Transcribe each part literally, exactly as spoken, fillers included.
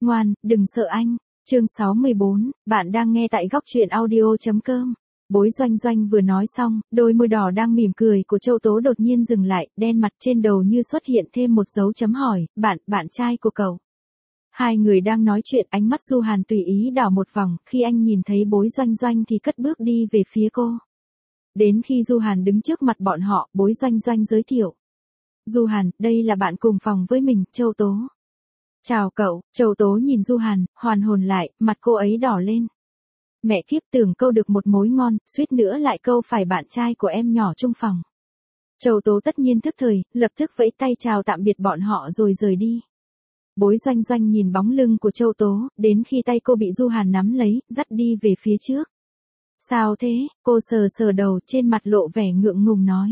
ngoan, đừng sợ anh. Chương sáu mươi bốn, bạn đang nghe tại góc truyện audio chấm com. Bối Doanh Doanh vừa nói xong, đôi môi đỏ đang mỉm cười của Châu Tố đột nhiên dừng lại, đen mặt trên đầu như xuất hiện thêm một dấu chấm hỏi, bạn, bạn trai của cậu. Hai người đang nói chuyện, ánh mắt Du Hàn tùy ý đảo một vòng, khi anh nhìn thấy Bối Doanh Doanh thì cất bước đi về phía cô. Đến khi Du Hàn đứng trước mặt bọn họ, Bối Doanh Doanh giới thiệu. Du Hàn, đây là bạn cùng phòng với mình, Châu Tố. Chào cậu, Châu Tố nhìn Du Hàn, hoàn hồn lại, mặt cô ấy đỏ lên. Mẹ kiếp, tưởng câu được một mối ngon, suýt nữa lại câu phải bạn trai của em nhỏ chung phòng. Châu Tố tất nhiên thức thời, lập tức vẫy tay chào tạm biệt bọn họ rồi rời đi. Bối Doanh Doanh nhìn bóng lưng của Châu Tố, đến khi tay cô bị Du Hàn nắm lấy, dắt đi về phía trước. Sao thế, cô sờ sờ đầu, trên mặt lộ vẻ ngượng ngùng nói.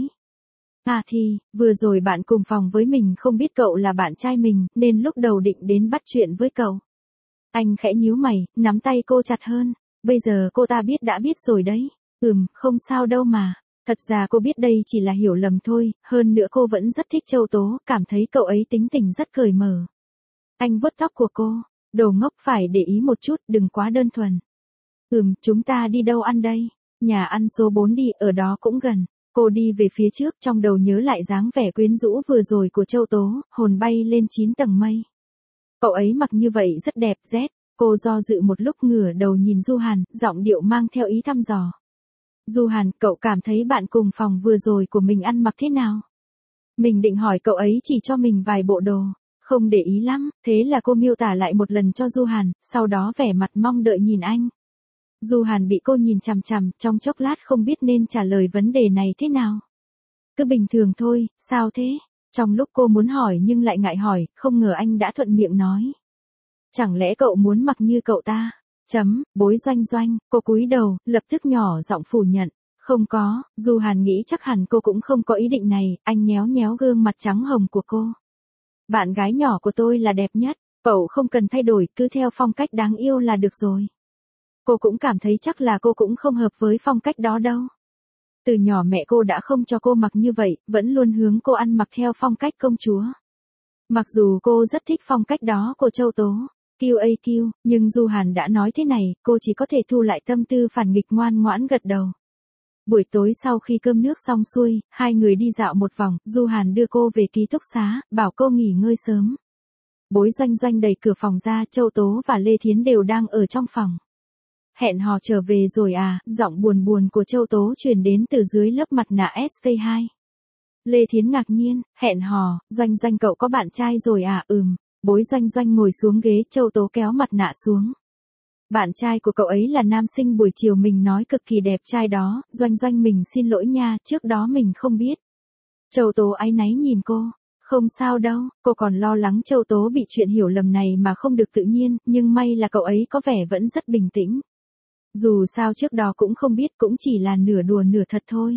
À thì, vừa rồi bạn cùng phòng với mình không biết cậu là bạn trai mình, nên lúc đầu định đến bắt chuyện với cậu. Anh khẽ nhíu mày, nắm tay cô chặt hơn. Bây giờ cô ta biết đã biết rồi đấy. Ừm, không sao đâu mà. Thật ra cô biết đây chỉ là hiểu lầm thôi, hơn nữa cô vẫn rất thích Châu Tố, cảm thấy cậu ấy tính tình rất cởi mở. Anh vuốt tóc của cô. Đồ ngốc, phải để ý một chút, đừng quá đơn thuần. Ừm, chúng ta đi đâu ăn đây? Nhà ăn số bốn đi, ở đó cũng gần. Cô đi về phía trước, trong đầu nhớ lại dáng vẻ quyến rũ vừa rồi của Châu Tố, hồn bay lên chín tầng mây. Cậu ấy mặc như vậy rất đẹp, rét. Cô do dự một lúc, ngửa đầu nhìn Du Hàn, giọng điệu mang theo ý thăm dò. Du Hàn, cậu cảm thấy bạn cùng phòng vừa rồi của mình ăn mặc thế nào? Mình định hỏi cậu ấy chỉ cho mình vài bộ đồ, không để ý lắm, thế là cô miêu tả lại một lần cho Du Hàn, sau đó vẻ mặt mong đợi nhìn anh. Du Hàn bị cô nhìn chằm chằm, trong chốc lát không biết nên trả lời vấn đề này thế nào. Cứ bình thường thôi, sao thế? Trong lúc cô muốn hỏi nhưng lại ngại hỏi, không ngờ anh đã thuận miệng nói. Chẳng lẽ cậu muốn mặc như cậu ta? Chấm, Bối Doanh Doanh, cô cúi đầu, lập tức nhỏ giọng phủ nhận. Không có, Du Hàn nghĩ chắc hẳn cô cũng không có ý định này, anh nhéo nhéo gương mặt trắng hồng của cô. Bạn gái nhỏ của tôi là đẹp nhất, cậu không cần thay đổi, cứ theo phong cách đáng yêu là được rồi. Cô cũng cảm thấy chắc là cô cũng không hợp với phong cách đó đâu. Từ nhỏ mẹ cô đã không cho cô mặc như vậy, vẫn luôn hướng cô ăn mặc theo phong cách công chúa. Mặc dù cô rất thích phong cách đó của Châu Tố, kiu a kiu, nhưng Du Hàn đã nói thế này, cô chỉ có thể thu lại tâm tư phản nghịch, ngoan ngoãn gật đầu. Buổi tối sau khi cơm nước xong xuôi, hai người đi dạo một vòng, Du Hàn đưa cô về ký túc xá, bảo cô nghỉ ngơi sớm. Bối Doanh Doanh đẩy cửa phòng ra, Châu Tố và Lê Thiến đều đang ở trong phòng. Hẹn hò trở về rồi à, giọng buồn buồn của Châu Tố truyền đến từ dưới lớp mặt nạ ét ca hai. Lê Thiến ngạc nhiên, hẹn hò, Doanh Doanh cậu có bạn trai rồi à, ừm. Bối Doanh Doanh ngồi xuống ghế, Châu Tố kéo mặt nạ xuống. Bạn trai của cậu ấy là nam sinh buổi chiều mình nói cực kỳ đẹp trai đó, Doanh Doanh mình xin lỗi nha, trước đó mình không biết. Châu Tố áy náy nhìn cô, không sao đâu, cô còn lo lắng Châu Tố bị chuyện hiểu lầm này mà không được tự nhiên, nhưng may là cậu ấy có vẻ vẫn rất bình tĩnh. Dù sao trước đó cũng không biết, cũng chỉ là nửa đùa nửa thật thôi.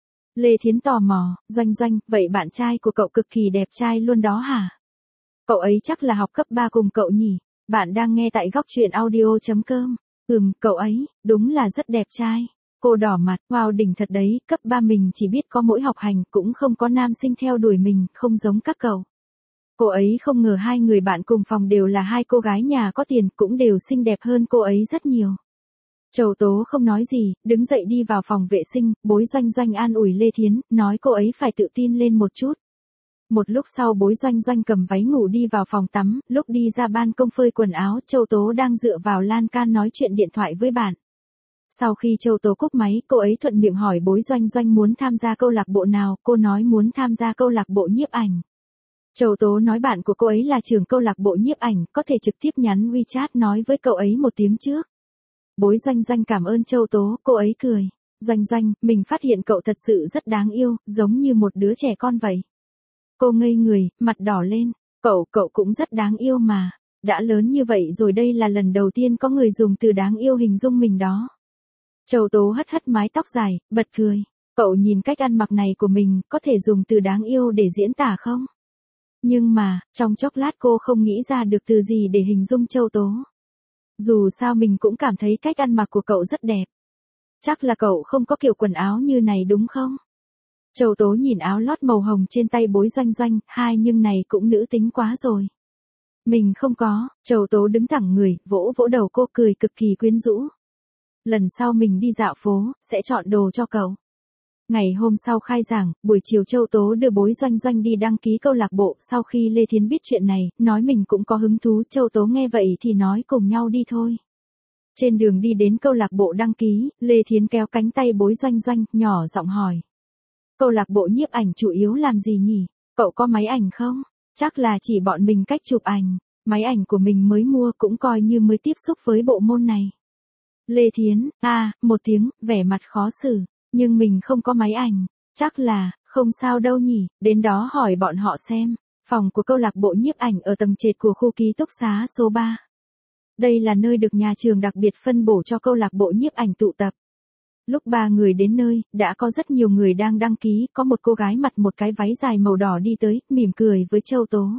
Lê Thiến tò mò, Doanh Doanh, vậy bạn trai của cậu cực kỳ đẹp trai luôn đó hả? Cậu ấy chắc là học cấp ba cùng cậu nhỉ? Bạn đang nghe tại góc truyện audio chấm com. Ừm, cậu ấy, đúng là rất đẹp trai. Cô đỏ mặt, wow đỉnh thật đấy, cấp ba mình chỉ biết có mỗi học hành, cũng không có nam sinh theo đuổi mình, không giống các cậu. Cô ấy không ngờ hai người bạn cùng phòng đều là hai cô gái nhà có tiền, cũng đều xinh đẹp hơn cô ấy rất nhiều. Châu Tố không nói gì, đứng dậy đi vào phòng vệ sinh, Bối Doanh Doanh an ủi Lê Thiến, nói cô ấy phải tự tin lên một chút. Một lúc sau Bối Doanh Doanh cầm váy ngủ đi vào phòng tắm, lúc đi ra ban công phơi quần áo, Châu Tố đang dựa vào lan can nói chuyện điện thoại với bạn. Sau khi Châu Tố cúp máy, cô ấy thuận miệng hỏi Bối Doanh Doanh muốn tham gia câu lạc bộ nào, cô nói muốn tham gia câu lạc bộ nhiếp ảnh. Châu Tố nói bạn của cô ấy là trưởng câu lạc bộ nhiếp ảnh, có thể trực tiếp nhắn WeChat nói với cậu ấy một tiếng trước. Bối Doanh Doanh cảm ơn Châu Tố, cô ấy cười. Doanh Doanh, mình phát hiện cậu thật sự rất đáng yêu, giống như một đứa trẻ con vậy. Cô ngây người, mặt đỏ lên. Cậu, cậu cũng rất đáng yêu mà. Đã lớn như vậy rồi, đây là lần đầu tiên có người dùng từ đáng yêu hình dung mình đó. Châu Tố hất hất mái tóc dài, bật cười. Cậu nhìn cách ăn mặc này của mình, có thể dùng từ đáng yêu để diễn tả không? Nhưng mà, trong chốc lát cô không nghĩ ra được từ gì để hình dung Châu Tố. Dù sao mình cũng cảm thấy cách ăn mặc của cậu rất đẹp. Chắc là cậu không có kiểu quần áo như này đúng không? Châu Tố nhìn áo lót màu hồng trên tay Bối Doanh Doanh, hai nhưng này cũng nữ tính quá rồi. Mình không có, Châu Tố đứng thẳng người, vỗ vỗ đầu cô cười cực kỳ quyến rũ. Lần sau mình đi dạo phố, sẽ chọn đồ cho cậu. Ngày hôm sau khai giảng, buổi chiều Châu Tố đưa Bối Doanh Doanh đi đăng ký câu lạc bộ. Sau khi Lê Thiến biết chuyện này, nói mình cũng có hứng thú, Châu Tố nghe vậy thì nói cùng nhau đi thôi. Trên đường đi đến câu lạc bộ đăng ký, Lê Thiến kéo cánh tay Bối Doanh Doanh, nhỏ giọng hỏi. Câu lạc bộ nhiếp ảnh chủ yếu làm gì nhỉ? Cậu có máy ảnh không? Chắc là chỉ bọn mình cách chụp ảnh. Máy ảnh của mình mới mua cũng coi như mới tiếp xúc với bộ môn này. Lê Thiến, à, một tiếng, vẻ mặt khó xử. Nhưng mình không có máy ảnh. Chắc là, không sao đâu nhỉ, đến đó hỏi bọn họ xem. Phòng của câu lạc bộ nhiếp ảnh ở tầng trệt của khu ký túc xá số ba. Đây là nơi được nhà trường đặc biệt phân bổ cho câu lạc bộ nhiếp ảnh tụ tập. Lúc ba người đến nơi, đã có rất nhiều người đang đăng ký, có một cô gái mặc một cái váy dài màu đỏ đi tới, mỉm cười với Châu Tố.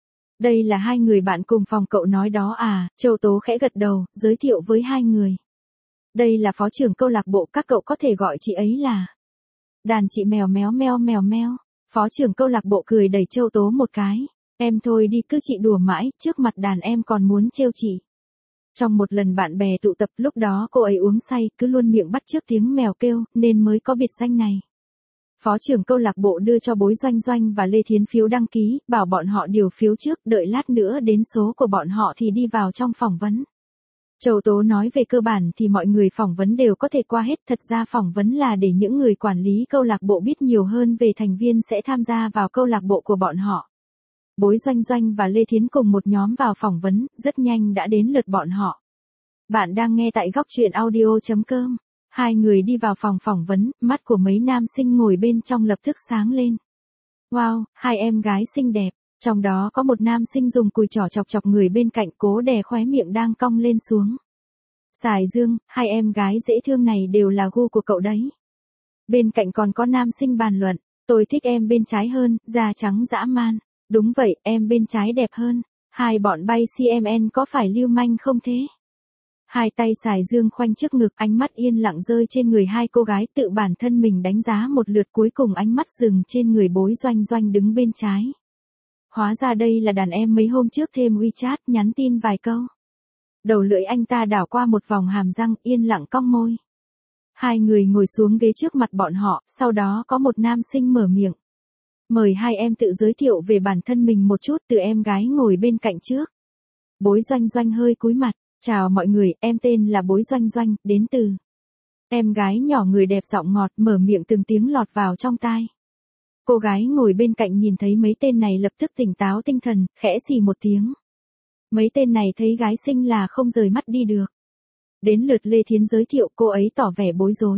Đây là hai người bạn cùng phòng cậu nói đó à, Châu Tố khẽ gật đầu, giới thiệu với hai người. Đây là phó trưởng câu lạc bộ, các cậu có thể gọi chị ấy là. Đàn chị mèo méo meo mèo meo. Phó trưởng câu lạc bộ cười đẩy Châu Tố một cái. Em thôi đi, cứ chị đùa mãi, trước mặt đàn em còn muốn trêu chị. Trong một lần bạn bè tụ tập, lúc đó cô ấy uống say, cứ luôn miệng bắt chước tiếng mèo kêu, nên mới có biệt danh này. Phó trưởng câu lạc bộ đưa cho Bối Doanh Doanh và Lê Thiến phiếu đăng ký, bảo bọn họ điều phiếu trước, đợi lát nữa đến số của bọn họ thì đi vào trong phỏng vấn. Châu Tố nói về cơ bản thì mọi người phỏng vấn đều có thể qua hết, thật ra phỏng vấn là để những người quản lý câu lạc bộ biết nhiều hơn về thành viên sẽ tham gia vào câu lạc bộ của bọn họ. Bối Doanh Doanh và Lê Thiến cùng một nhóm vào phỏng vấn, rất nhanh đã đến lượt bọn họ. Bạn đang nghe tại góc truyện audio chấm com. Hai người đi vào phòng phỏng vấn, mắt của mấy nam sinh ngồi bên trong lập tức sáng lên. Wow, hai em gái xinh đẹp. Trong đó có một nam sinh dùng cùi trỏ chọc chọc người bên cạnh, cố đè khóe miệng đang cong lên xuống. Sài Dương, hai em gái dễ thương này đều là gu của cậu đấy. Bên cạnh còn có nam sinh bàn luận, tôi thích em bên trái hơn, da trắng dã man. Đúng vậy, em bên trái đẹp hơn. Hai bọn bay xê em en có phải lưu manh không thế? Hai tay Sài Dương khoanh trước ngực, ánh mắt yên lặng rơi trên người hai cô gái, tự bản thân mình đánh giá một lượt, cuối cùng ánh mắt dừng trên người Bối Doanh Doanh đứng bên trái. Hóa ra đây là đàn em mấy hôm trước thêm WeChat, nhắn tin vài câu. Đầu lưỡi anh ta đảo qua một vòng hàm răng, yên lặng cong môi. Hai người ngồi xuống ghế trước mặt bọn họ, sau đó có một nam sinh mở miệng. Mời hai em tự giới thiệu về bản thân mình một chút, từ em gái ngồi bên cạnh trước. Bối Doanh Doanh hơi cúi mặt. Chào mọi người, em tên là Bối Doanh Doanh, đến từ. Em gái nhỏ người đẹp giọng ngọt mở miệng từng tiếng lọt vào trong tai. Cô gái ngồi bên cạnh nhìn thấy mấy tên này lập tức tỉnh táo tinh thần, khẽ xì một tiếng. Mấy tên này thấy gái xinh là không rời mắt đi được. Đến lượt Lê Thiến giới thiệu, cô ấy tỏ vẻ bối rối.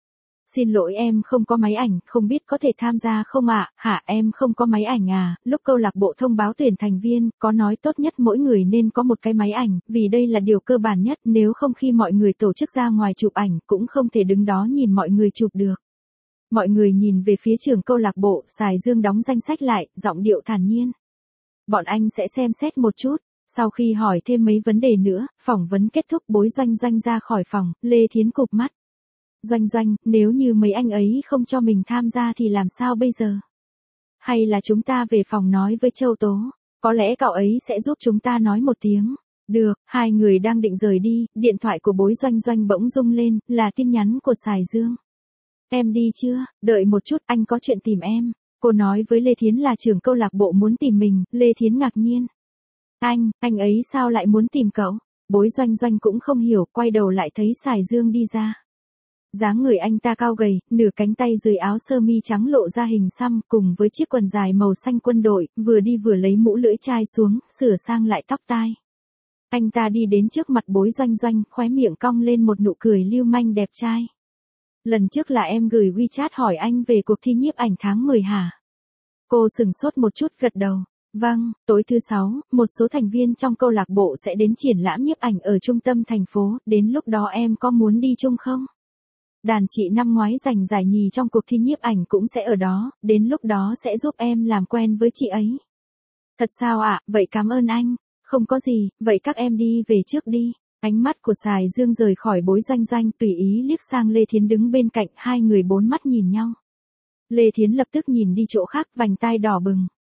Xin lỗi em không có máy ảnh, không biết có thể tham gia không ạ? À? Hả, em không có máy ảnh à? Lúc câu lạc bộ thông báo tuyển thành viên, có nói tốt nhất mỗi người nên có một cái máy ảnh, vì đây là điều cơ bản nhất, nếu không khi mọi người tổ chức ra ngoài chụp ảnh, cũng không thể đứng đó nhìn mọi người chụp được. Mọi người nhìn về phía trưởng câu lạc bộ, Sài Dương đóng danh sách lại, giọng điệu thản nhiên. Bọn anh sẽ xem xét một chút. Sau khi hỏi thêm mấy vấn đề nữa, phỏng vấn kết thúc, Bối Doanh Doanh ra khỏi phòng, Lê Thiến cụp mắt. Doanh Doanh, nếu như mấy anh ấy không cho mình tham gia thì làm sao bây giờ? Hay là chúng ta về phòng nói với Châu Tố? Có lẽ cậu ấy sẽ giúp chúng ta nói một tiếng. Được, hai người đang định rời đi, điện thoại của Bối Doanh Doanh bỗng rung lên, là tin nhắn của Sài Dương. Em đi chưa? Đợi một chút, anh có chuyện tìm em. Cô nói với Lê Thiến là trưởng câu lạc bộ muốn tìm mình, Lê Thiến ngạc nhiên. Anh, anh ấy sao lại muốn tìm cậu? Bối Doanh Doanh cũng không hiểu, quay đầu lại thấy Sài Dương đi ra. Dáng người anh ta cao gầy, nửa cánh tay dưới áo sơ mi trắng lộ ra hình xăm, cùng với chiếc quần dài màu xanh quân đội, vừa đi vừa lấy mũ lưỡi chai xuống, sửa sang lại tóc tai. Anh ta đi đến trước mặt Bối Doanh Doanh, khóe miệng cong lên một nụ cười lưu manh đẹp trai. Lần trước là em gửi WeChat hỏi anh về cuộc thi nhiếp ảnh tháng mười hả? Cô sừng sốt một chút, gật đầu. Vâng, tối thứ sáu, một số thành viên trong câu lạc bộ sẽ đến triển lãm nhiếp ảnh ở trung tâm thành phố, đến lúc đó em có muốn đi chung không? Đàn chị năm ngoái giành giải nhì trong cuộc thi nhiếp ảnh cũng sẽ ở đó, đến lúc đó sẽ giúp em làm quen với chị ấy. Thật sao ạ, à? Vậy cảm ơn anh. Không có gì, vậy các em đi về trước đi. Ánh mắt của Sài Dương rời khỏi Bối Doanh Doanh, tùy ý liếc sang Lê Thiến đứng bên cạnh, hai người bốn mắt nhìn nhau. Lê Thiến lập tức nhìn đi chỗ khác, vành tai đỏ bừng.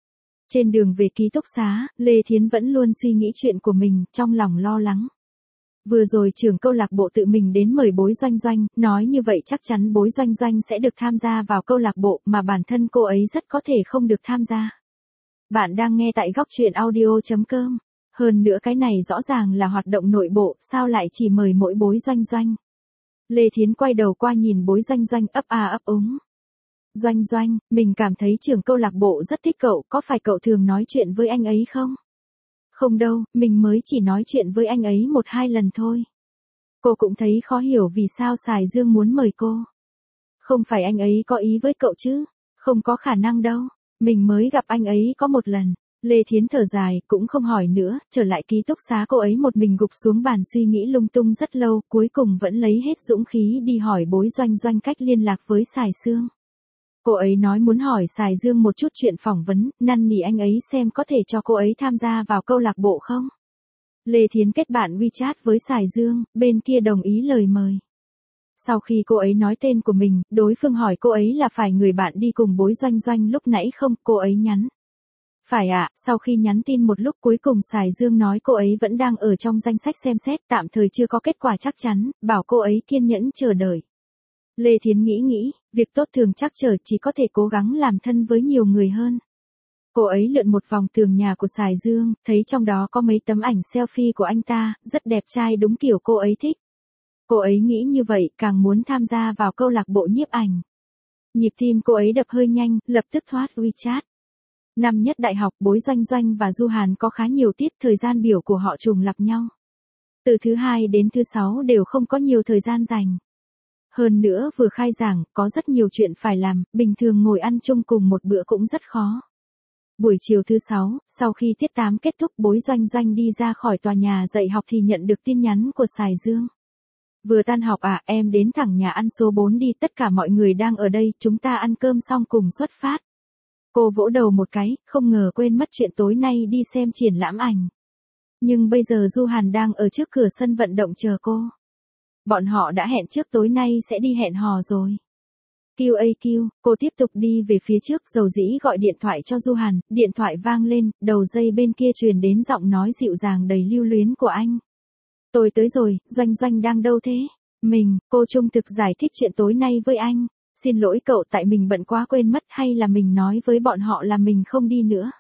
Trên đường về ký túc xá, Lê Thiến vẫn luôn suy nghĩ chuyện của mình, trong lòng lo lắng. Vừa rồi trưởng câu lạc bộ tự mình đến mời Bối Doanh Doanh, nói như vậy chắc chắn Bối Doanh Doanh sẽ được tham gia vào câu lạc bộ mà bản thân cô ấy rất có thể không được tham gia. Bạn đang nghe tại góc truyện audio chấm com. Hơn nữa cái này rõ ràng là hoạt động nội bộ, sao lại chỉ mời mỗi Bối Doanh Doanh. Lê Thiến quay đầu qua nhìn Bối Doanh Doanh ấp a ấp úng. Doanh Doanh, mình cảm thấy trưởng câu lạc bộ rất thích cậu, có phải cậu thường nói chuyện với anh ấy không? Không đâu, mình mới chỉ nói chuyện với anh ấy một hai lần thôi. Cô cũng thấy khó hiểu vì sao Sài Dương muốn mời cô. Không phải anh ấy có ý với cậu chứ? Không có khả năng đâu, mình mới gặp anh ấy có một lần. Lê Thiến thở dài, cũng không hỏi nữa, trở lại ký túc xá cô ấy một mình gục xuống bàn suy nghĩ lung tung rất lâu, cuối cùng vẫn lấy hết dũng khí đi hỏi Bối Doanh Doanh cách liên lạc với Sài Dương. Cô ấy nói muốn hỏi Sài Dương một chút chuyện phỏng vấn, năn nỉ anh ấy xem có thể cho cô ấy tham gia vào câu lạc bộ không. Lê Thiến kết bạn WeChat với Sài Dương, bên kia đồng ý lời mời. Sau khi cô ấy nói tên của mình, đối phương hỏi cô ấy là phải người bạn đi cùng Bối Doanh Doanh lúc nãy không, cô ấy nhắn. Phải ạ, à, sau khi nhắn tin một lúc cuối cùng Sài Dương nói cô ấy vẫn đang ở trong danh sách xem xét, tạm thời chưa có kết quả chắc chắn, bảo cô ấy kiên nhẫn chờ đợi. Lê Thiến nghĩ nghĩ, việc tốt thường chắc trở chỉ có thể cố gắng làm thân với nhiều người hơn. Cô ấy lượn một vòng tường nhà của Sài Dương, thấy trong đó có mấy tấm ảnh selfie của anh ta, rất đẹp trai đúng kiểu cô ấy thích. Cô ấy nghĩ như vậy, càng muốn tham gia vào câu lạc bộ nhiếp ảnh. Nhịp tim cô ấy đập hơi nhanh, lập tức thoát WeChat. Năm nhất đại học, Bối Doanh Doanh và Du Hàn có khá nhiều tiết, thời gian biểu của họ trùng lặp nhau. Từ thứ hai đến thứ sáu đều không có nhiều thời gian dành. Hơn nữa vừa khai giảng, có rất nhiều chuyện phải làm, bình thường ngồi ăn chung cùng một bữa cũng rất khó. Buổi chiều thứ sáu, sau khi tiết tám kết thúc Bối Doanh Doanh đi ra khỏi tòa nhà dạy học thì nhận được tin nhắn của Sài Dương. Vừa tan học à, em đến thẳng nhà ăn số bốn đi, tất cả mọi người đang ở đây, chúng ta ăn cơm xong cùng xuất phát. Cô vỗ đầu một cái, không ngờ quên mất chuyện tối nay đi xem triển lãm ảnh. Nhưng bây giờ Du Hàn đang ở trước cửa sân vận động chờ cô. Bọn họ đã hẹn trước tối nay sẽ đi hẹn hò rồi. quy a quy, cô tiếp tục đi về phía trước, dầu dĩ gọi điện thoại cho Du Hàn, điện thoại vang lên, đầu dây bên kia truyền đến giọng nói dịu dàng đầy lưu luyến của anh. Tôi tới rồi, Doanh Doanh đang đâu thế? Mình, cô trung thực giải thích chuyện tối nay với anh. Xin lỗi cậu, tại mình bận quá quên mất, hay là mình nói với bọn họ là mình không đi nữa.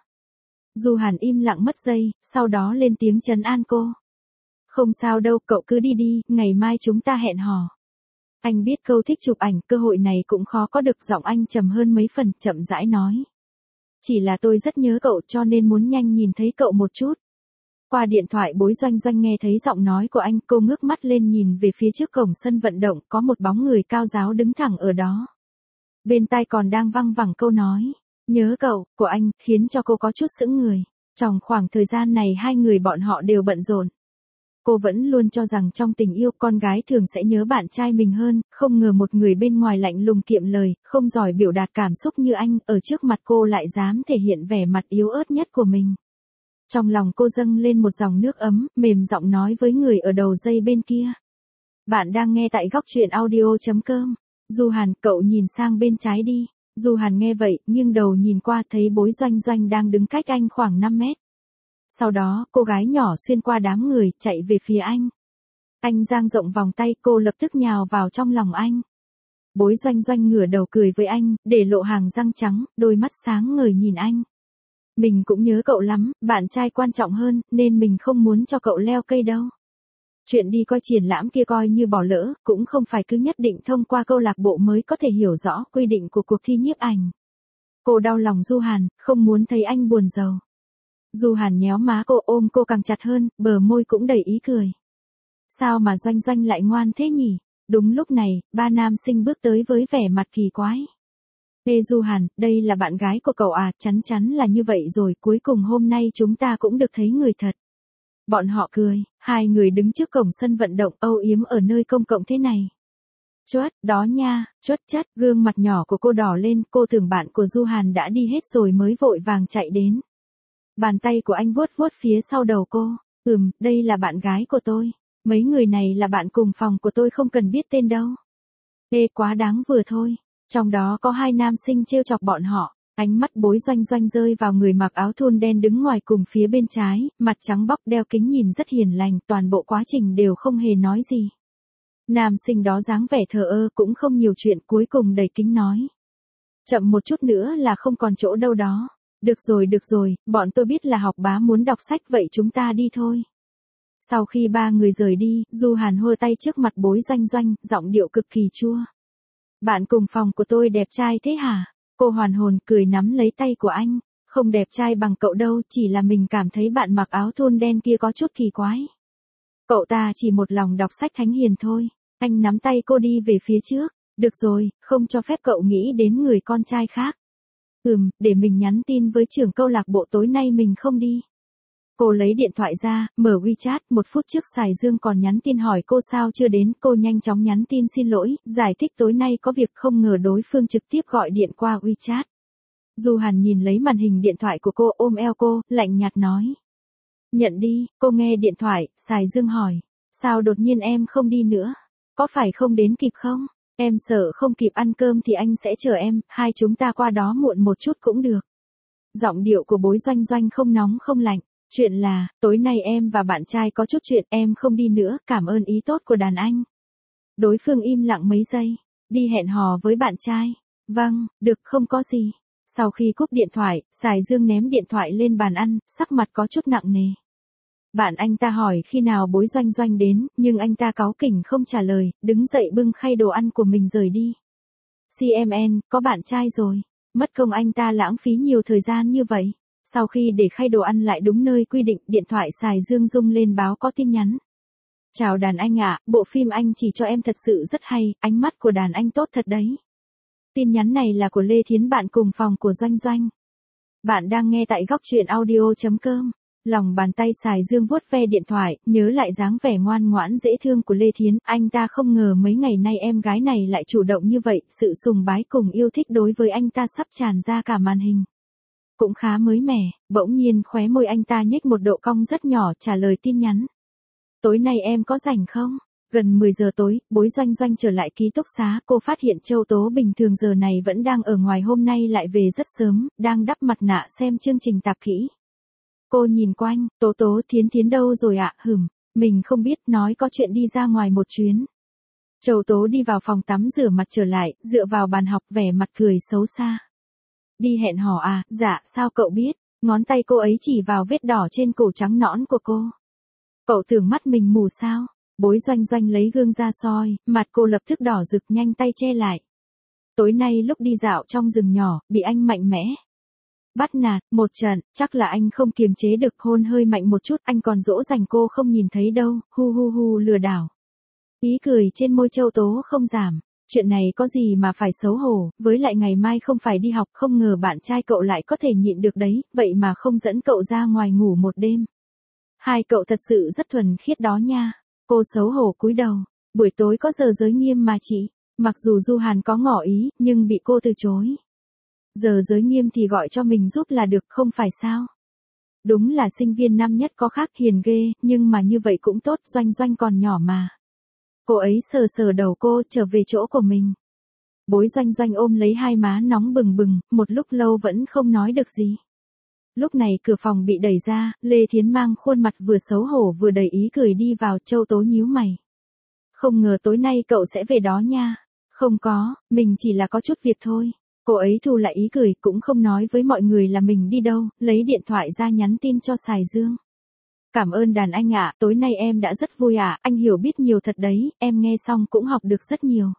Du Hàn im lặng mất giây, sau đó lên tiếng trấn an cô. Không sao đâu, cậu cứ đi đi, ngày mai chúng ta hẹn hò. Anh biết câu thích chụp ảnh, cơ hội này cũng khó có được, giọng anh trầm hơn mấy phần, chậm rãi nói. Chỉ là tôi rất nhớ cậu cho nên muốn nhanh nhìn thấy cậu một chút. Qua điện thoại Bối Doanh Doanh nghe thấy giọng nói của anh, cô ngước mắt lên nhìn về phía trước cổng sân vận động, có một bóng người cao ráo đứng thẳng ở đó. Bên tai còn đang văng vẳng câu nói, nhớ cậu, của anh, khiến cho cô có chút sững người. Trong khoảng thời gian này hai người bọn họ đều bận rộn. Cô vẫn luôn cho rằng trong tình yêu con gái thường sẽ nhớ bạn trai mình hơn, không ngờ một người bên ngoài lạnh lùng kiệm lời, không giỏi biểu đạt cảm xúc như anh, ở trước mặt cô lại dám thể hiện vẻ mặt yếu ớt nhất của mình. Trong lòng cô dâng lên một dòng nước ấm, mềm giọng nói với người ở đầu dây bên kia. Bạn đang nghe tại góc truyện audio chấm com. Du Hàn, cậu nhìn sang bên trái đi. Du Hàn nghe vậy, nghiêng đầu nhìn qua thấy Bối Doanh Doanh đang đứng cách anh khoảng năm mét. Sau đó, cô gái nhỏ xuyên qua đám người, chạy về phía anh. Anh dang rộng vòng tay, cô lập tức nhào vào trong lòng anh. Bối Doanh Doanh ngửa đầu cười với anh, để lộ hàng răng trắng, đôi mắt sáng ngời nhìn anh. Mình cũng nhớ cậu lắm, bạn trai quan trọng hơn, nên mình không muốn cho cậu leo cây đâu. Chuyện đi coi triển lãm kia coi như bỏ lỡ, cũng không phải cứ nhất định thông qua câu lạc bộ mới có thể hiểu rõ quy định của cuộc thi nhiếp ảnh. Cô đau lòng Du Hàn, không muốn thấy anh buồn rầu. Du Hàn nhéo má cô, ôm cô càng chặt hơn, bờ môi cũng đầy ý cười. Sao mà Doanh Doanh lại ngoan thế nhỉ? Đúng lúc này, ba nam sinh bước tới với vẻ mặt kỳ quái. Ê Du Hàn, đây là bạn gái của cậu à, chắn chắn là như vậy rồi, cuối cùng hôm nay chúng ta cũng được thấy người thật. Bọn họ cười, hai người đứng trước cổng sân vận động âu yếm ở nơi công cộng thế này. Chốt, đó nha, chốt chất, gương mặt nhỏ của cô đỏ lên, cô tưởng bạn của Du Hàn đã đi hết rồi mới vội vàng chạy đến. Bàn tay của anh vuốt vuốt phía sau đầu cô, ừm, đây là bạn gái của tôi, mấy người này là bạn cùng phòng của tôi, không cần biết tên đâu. Ê quá đáng vừa thôi, trong đó có hai nam sinh trêu chọc bọn họ, Ánh mắt Bối Doanh Doanh rơi vào người mặc áo thun đen đứng ngoài cùng phía bên trái, mặt trắng bóc đeo kính nhìn rất hiền lành, toàn bộ quá trình đều không hề nói gì. Nam sinh đó dáng vẻ thờ ơ cũng không nhiều chuyện, cuối cùng đẩy kính nói. Chậm một chút nữa là không còn chỗ đâu đó. Được rồi được rồi, bọn tôi biết là học bá muốn đọc sách, vậy chúng ta đi thôi. Sau khi ba người rời đi, Du Hàn hơ tay trước mặt Bối Doanh Doanh, giọng điệu cực kỳ chua. Bạn cùng phòng của tôi đẹp trai thế hả? Cô hoàn hồn cười nắm lấy tay của anh. Không đẹp trai bằng cậu đâu, chỉ là mình cảm thấy bạn mặc áo thun đen kia có chút kỳ quái. Cậu ta chỉ một lòng đọc sách thánh hiền thôi. Anh nắm tay cô đi về phía trước. Được rồi, không cho phép cậu nghĩ đến người con trai khác. Ừm, để mình nhắn tin với trưởng câu lạc bộ tối nay mình không đi. Cô lấy điện thoại ra, mở WeChat, một phút trước Sài Dương còn nhắn tin hỏi cô sao chưa đến, cô nhanh chóng nhắn tin xin lỗi, giải thích tối nay có việc, không ngờ đối phương trực tiếp gọi điện qua WeChat. Du Hàn nhìn lấy màn hình điện thoại của cô, ôm eo cô, lạnh nhạt nói. Nhận đi, cô nghe điện thoại, Sài Dương hỏi. Sao đột nhiên em không đi nữa? Có phải không đến kịp không? Em sợ không kịp ăn cơm thì anh sẽ chờ em, hai chúng ta qua đó muộn một chút cũng được. Giọng điệu của Bối Doanh Doanh không nóng không lạnh. Chuyện là, tối nay em và bạn trai có chút chuyện, em không đi nữa, cảm ơn ý tốt của đàn anh. Đối phương im lặng mấy giây. Đi hẹn hò với bạn trai. Vâng, được, không có gì. Sau khi cúp điện thoại, Sài Dương ném điện thoại lên bàn ăn, sắc mặt có chút nặng nề. Bạn anh ta hỏi khi nào Bối Doanh Doanh đến, nhưng anh ta cáu kỉnh không trả lời, đứng dậy bưng khay đồ ăn của mình rời đi. xê em en, có bạn trai rồi. Mất công anh ta lãng phí nhiều thời gian như vậy. Sau khi để khay đồ ăn lại đúng nơi quy định, điện thoại Sài Dương rung lên báo có tin nhắn. Chào đàn anh ạ, bộ phim anh chỉ cho em thật sự rất hay, ánh mắt của đàn anh tốt thật đấy. Tin nhắn này là của Lê Thiến, bạn cùng phòng của Doanh Doanh. Bạn đang nghe tại góc truyện audio chấm com. Lòng bàn tay Sài Dương vuốt ve điện thoại, nhớ lại dáng vẻ ngoan ngoãn dễ thương của Lê Thiến, anh ta không ngờ mấy ngày nay em gái này lại chủ động như vậy, sự sùng bái cùng yêu thích đối với anh ta sắp tràn ra cả màn hình. Cũng khá mới mẻ, bỗng nhiên khóe môi anh ta nhếch một độ cong rất nhỏ, trả lời tin nhắn. Tối nay em có rảnh không? Gần mười giờ tối, Bối Doanh Doanh trở lại ký túc xá, cô phát hiện Châu Tố bình thường giờ này vẫn đang ở ngoài, hôm nay lại về rất sớm, đang đắp mặt nạ xem chương trình tạp kỹ. Cô nhìn quanh, Tố Tố, Thiến Thiến đâu rồi ạ? À? Hửm, mình không biết, nói có chuyện đi ra ngoài một chuyến. Châu Tố đi vào phòng tắm rửa mặt trở lại, dựa vào bàn học vẻ mặt cười xấu xa. Đi hẹn hò à? Dạ, sao cậu biết? Ngón tay cô ấy chỉ vào vết đỏ trên cổ trắng nõn của cô. Cậu tưởng mắt mình mù sao? Bối Doanh Doanh lấy gương ra soi, mặt cô lập tức đỏ rực, nhanh tay che lại. Tối nay lúc đi dạo trong rừng nhỏ, bị anh mạnh mẽ bắt nạt, một trận, chắc là anh không kiềm chế được, hôn hơi mạnh một chút, anh còn dỗ dành cô không nhìn thấy đâu, hu hu hu, lừa đảo. Ý cười trên môi Châu Tố không giảm. Chuyện này có gì mà phải xấu hổ, với lại ngày mai không phải đi học, không ngờ bạn trai cậu lại có thể nhịn được đấy, vậy mà không dẫn cậu ra ngoài ngủ một đêm. Hai cậu thật sự rất thuần khiết đó nha. Cô xấu hổ cúi đầu. Buổi tối có giờ giới nghiêm mà chị. Mặc dù Du Hàn có ngỏ ý, nhưng bị cô từ chối. Giờ giới nghiêm thì gọi cho mình giúp là được, không phải sao? Đúng là sinh viên năm nhất có khác, hiền ghê, nhưng mà như vậy cũng tốt, Doanh Doanh còn nhỏ mà. Cô ấy sờ sờ đầu cô, trở về chỗ của mình. Bối Doanh Doanh ôm lấy hai má nóng bừng bừng, một lúc lâu vẫn không nói được gì. Lúc này cửa phòng bị đẩy ra, Lê Thiến mang khuôn mặt vừa xấu hổ vừa đầy ý cười đi vào. Châu Tố nhíu mày. Không ngờ tối nay cậu sẽ về đó nha. Không có, mình chỉ là có chút việc thôi. Cô ấy thu lại ý cười, cũng không nói với mọi người là mình đi đâu, lấy điện thoại ra nhắn tin cho Sài Dương. Cảm ơn đàn anh ạ, tối nay em đã rất vui ạ, anh hiểu biết nhiều thật đấy, em nghe xong cũng học được rất nhiều.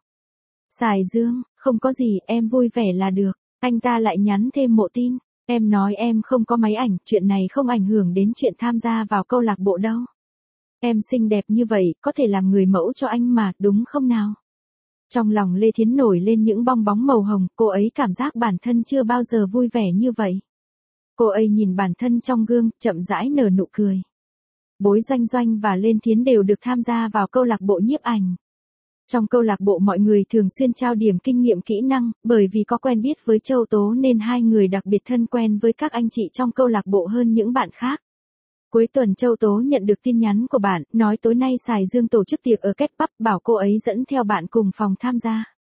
Sài Dương, không có gì, em vui vẻ là được. Anh ta lại nhắn thêm mộ tin. Em nói em không có máy ảnh, chuyện này không ảnh hưởng đến chuyện tham gia vào câu lạc bộ đâu. Em xinh đẹp như vậy, có thể làm người mẫu cho anh mà, đúng không nào? Trong lòng Lê Thiến nổi lên những bong bóng màu hồng, cô ấy cảm giác bản thân chưa bao giờ vui vẻ như vậy. Cô ấy nhìn bản thân trong gương, chậm rãi nở nụ cười. Bối Doanh Doanh và Lên Thiến đều được tham gia vào câu lạc bộ nhiếp ảnh. Trong câu lạc bộ mọi người thường xuyên trao điểm kinh nghiệm kỹ năng, bởi vì có quen biết với Châu Tố nên hai người đặc biệt thân quen với các anh chị trong câu lạc bộ hơn những bạn khác. Cuối tuần Châu Tố nhận được tin nhắn của bạn, nói tối nay Sài Dương tổ chức tiệc ở Kết Pub, bảo cô ấy dẫn theo bạn cùng phòng tham gia.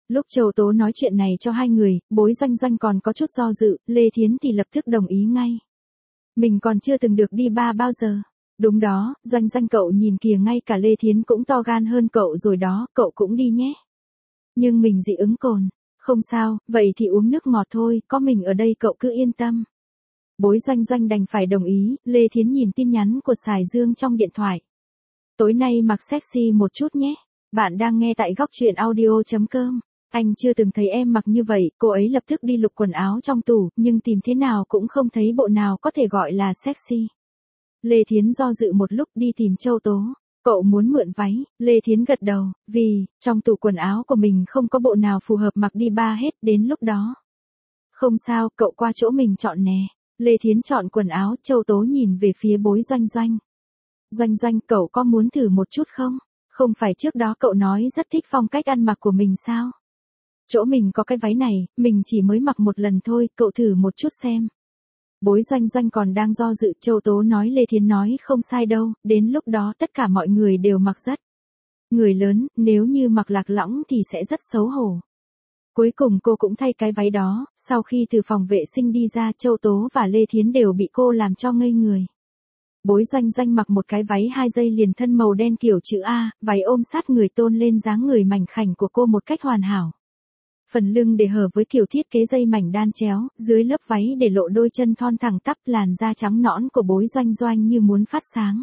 Lúc Châu Tố nói chuyện này cho hai người, Bối Doanh Doanh còn có chút do dự, Lê Thiến thì lập tức đồng ý ngay. Mình còn chưa từng được đi bar bao giờ. Đúng đó, Doanh Doanh cậu nhìn kìa, ngay cả Lê Thiến cũng to gan hơn cậu rồi đó, cậu cũng đi nhé. Nhưng mình dị ứng cồn. Không sao, vậy thì uống nước ngọt thôi, có mình ở đây cậu cứ yên tâm. Bối Doanh Doanh đành phải đồng ý. Lê Thiến nhìn tin nhắn của Sài Dương trong điện thoại. Tối nay mặc sexy một chút nhé. Bạn đang nghe tại góc truyện audio chấm com. Anh chưa từng thấy em mặc như vậy. Cô ấy lập tức đi lục quần áo trong tủ, nhưng tìm thế nào cũng không thấy bộ nào có thể gọi là sexy. Lê Thiến do dự một lúc đi tìm Châu Tố. Cậu muốn mượn váy. Lê Thiến gật đầu, vì trong tủ quần áo của mình không có bộ nào phù hợp mặc đi bar hết đến lúc đó. Không sao, cậu qua chỗ mình chọn nè. Lê Thiến chọn quần áo, Châu Tố nhìn về phía Bối Doanh Doanh. Doanh Doanh, cậu có muốn thử một chút không? Không phải trước đó cậu nói rất thích phong cách ăn mặc của mình sao? Chỗ mình có cái váy này, mình chỉ mới mặc một lần thôi, cậu thử một chút xem. Bối Doanh Doanh còn đang do dự, Châu Tố nói Lê Thiến nói không sai đâu, đến lúc đó tất cả mọi người đều mặc rất. Người lớn, nếu như mặc lạc lõng thì sẽ rất xấu hổ. Cuối cùng cô cũng thay cái váy đó, sau khi từ phòng vệ sinh đi ra, Châu Tố và Lê Thiến đều bị cô làm cho ngây người. Bối Doanh Doanh mặc một cái váy hai dây liền thân màu đen kiểu chữ A, váy ôm sát người tôn lên dáng người mảnh khảnh của cô một cách hoàn hảo. Phần lưng để hở với kiểu thiết kế dây mảnh đan chéo, dưới lớp váy để lộ đôi chân thon thẳng tắp, làn da trắng nõn của Bối Doanh Doanh như muốn phát sáng.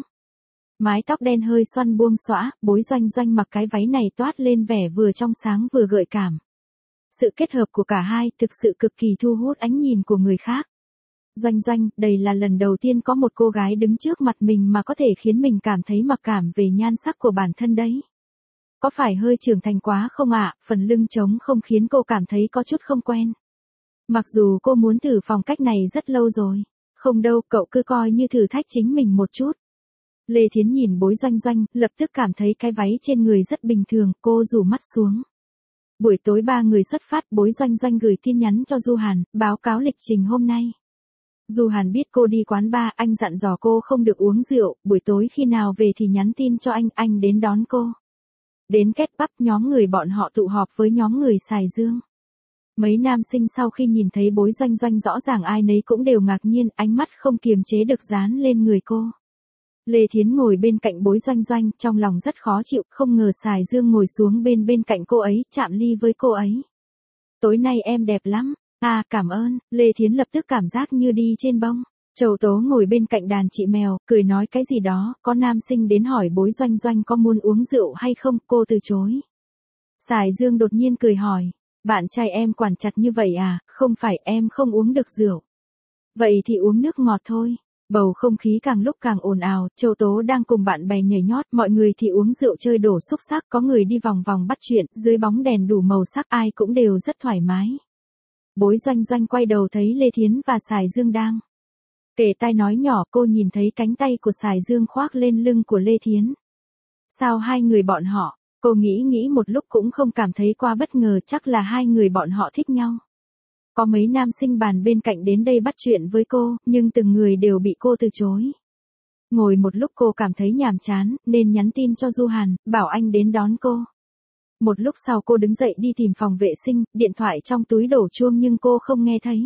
Mái tóc đen hơi xoăn buông xõa, Bối Doanh Doanh mặc cái váy này toát lên vẻ vừa trong sáng vừa gợi cảm. Sự kết hợp của cả hai thực sự cực kỳ thu hút ánh nhìn của người khác. Doanh Doanh, đây là lần đầu tiên có một cô gái đứng trước mặt mình mà có thể khiến mình cảm thấy mặc cảm về nhan sắc của bản thân đấy. Có phải hơi trưởng thành quá không ạ? Phần lưng trống không khiến cô cảm thấy có chút không quen. Mặc dù cô muốn thử phong cách này rất lâu rồi. Không đâu, cậu cứ coi như thử thách chính mình một chút. Lê Thiến nhìn Bối Doanh Doanh, lập tức cảm thấy cái váy trên người rất bình thường, cô rủ mắt xuống. Buổi tối ba người xuất phát, Bối Doanh Doanh gửi tin nhắn cho Du Hàn, báo cáo lịch trình hôm nay. Du Hàn biết cô đi quán bar, anh dặn dò cô không được uống rượu, buổi tối khi nào về thì nhắn tin cho anh, anh đến đón cô. Đến Kết Pub, nhóm người bọn họ tụ họp với nhóm người Sài Dương. Mấy nam sinh sau khi nhìn thấy Bối Doanh Doanh rõ ràng ai nấy cũng đều ngạc nhiên, ánh mắt không kiềm chế được dán lên người cô. Lê Thiến ngồi bên cạnh Bối Doanh Doanh, trong lòng rất khó chịu, không ngờ Sài Dương ngồi xuống bên bên cạnh cô ấy, chạm ly với cô ấy. Tối nay em đẹp lắm. À, cảm ơn. Lê Thiến lập tức cảm giác như đi trên bông. Châu Tố ngồi bên cạnh đàn chị mèo, cười nói cái gì đó, có nam sinh đến hỏi Bối Doanh Doanh có muốn uống rượu hay không, cô từ chối. Sài Dương đột nhiên cười hỏi, bạn trai em quản chặt như vậy à? Không phải, em không uống được rượu. Vậy thì uống nước ngọt thôi. Bầu không khí càng lúc càng ồn ào, Châu Tố đang cùng bạn bè nhảy nhót, mọi người thì uống rượu chơi đổ xúc xắc, có người đi vòng vòng bắt chuyện, dưới bóng đèn đủ màu sắc ai cũng đều rất thoải mái. Bối Doanh Doanh quay đầu thấy Lê Thiến và Sài Dương đang kề tai nói nhỏ, cô nhìn thấy cánh tay của Sài Dương khoác lên lưng của Lê Thiến. Sao hai người bọn họ, cô nghĩ nghĩ một lúc cũng không cảm thấy quá bất ngờ, chắc là hai người bọn họ thích nhau. Có mấy nam sinh bàn bên cạnh đến đây bắt chuyện với cô, nhưng từng người đều bị cô từ chối. Ngồi một lúc cô cảm thấy nhàm chán, nên nhắn tin cho Du Hàn, bảo anh đến đón cô. Một lúc sau cô đứng dậy đi tìm phòng vệ sinh, điện thoại trong túi đổ chuông nhưng cô không nghe thấy.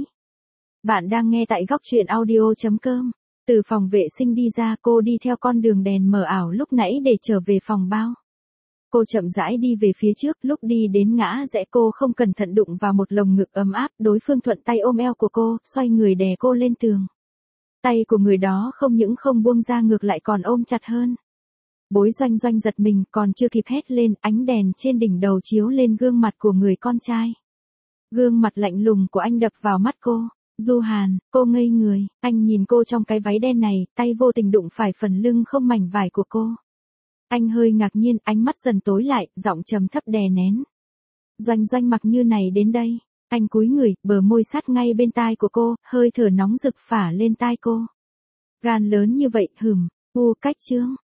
Bạn đang nghe tại góc truyện audio chấm com. Từ phòng vệ sinh đi ra, cô đi theo con đường đèn mờ ảo lúc nãy để trở về phòng bao. Cô chậm rãi đi về phía trước, lúc đi đến ngã rẽ cô không cẩn thận đụng vào một lồng ngực ấm áp, đối phương thuận tay ôm eo của cô, xoay người đè cô lên tường. Tay của người đó không những không buông ra ngược lại còn ôm chặt hơn. Bối Doanh Doanh giật mình, còn chưa kịp hét lên, ánh đèn trên đỉnh đầu chiếu lên gương mặt của người con trai. Gương mặt lạnh lùng của anh đập vào mắt cô. Du Hàn, cô ngây người, anh nhìn cô trong cái váy đen này, tay vô tình đụng phải phần lưng không mảnh vải của cô. Anh hơi ngạc nhiên, ánh mắt dần tối lại, giọng trầm thấp đè nén. Doanh Doanh mặc như này đến đây. Anh cúi người, bờ môi sát ngay bên tai của cô, hơi thở nóng rực phả lên tai cô. Gan lớn như vậy, hừm, u cách trương.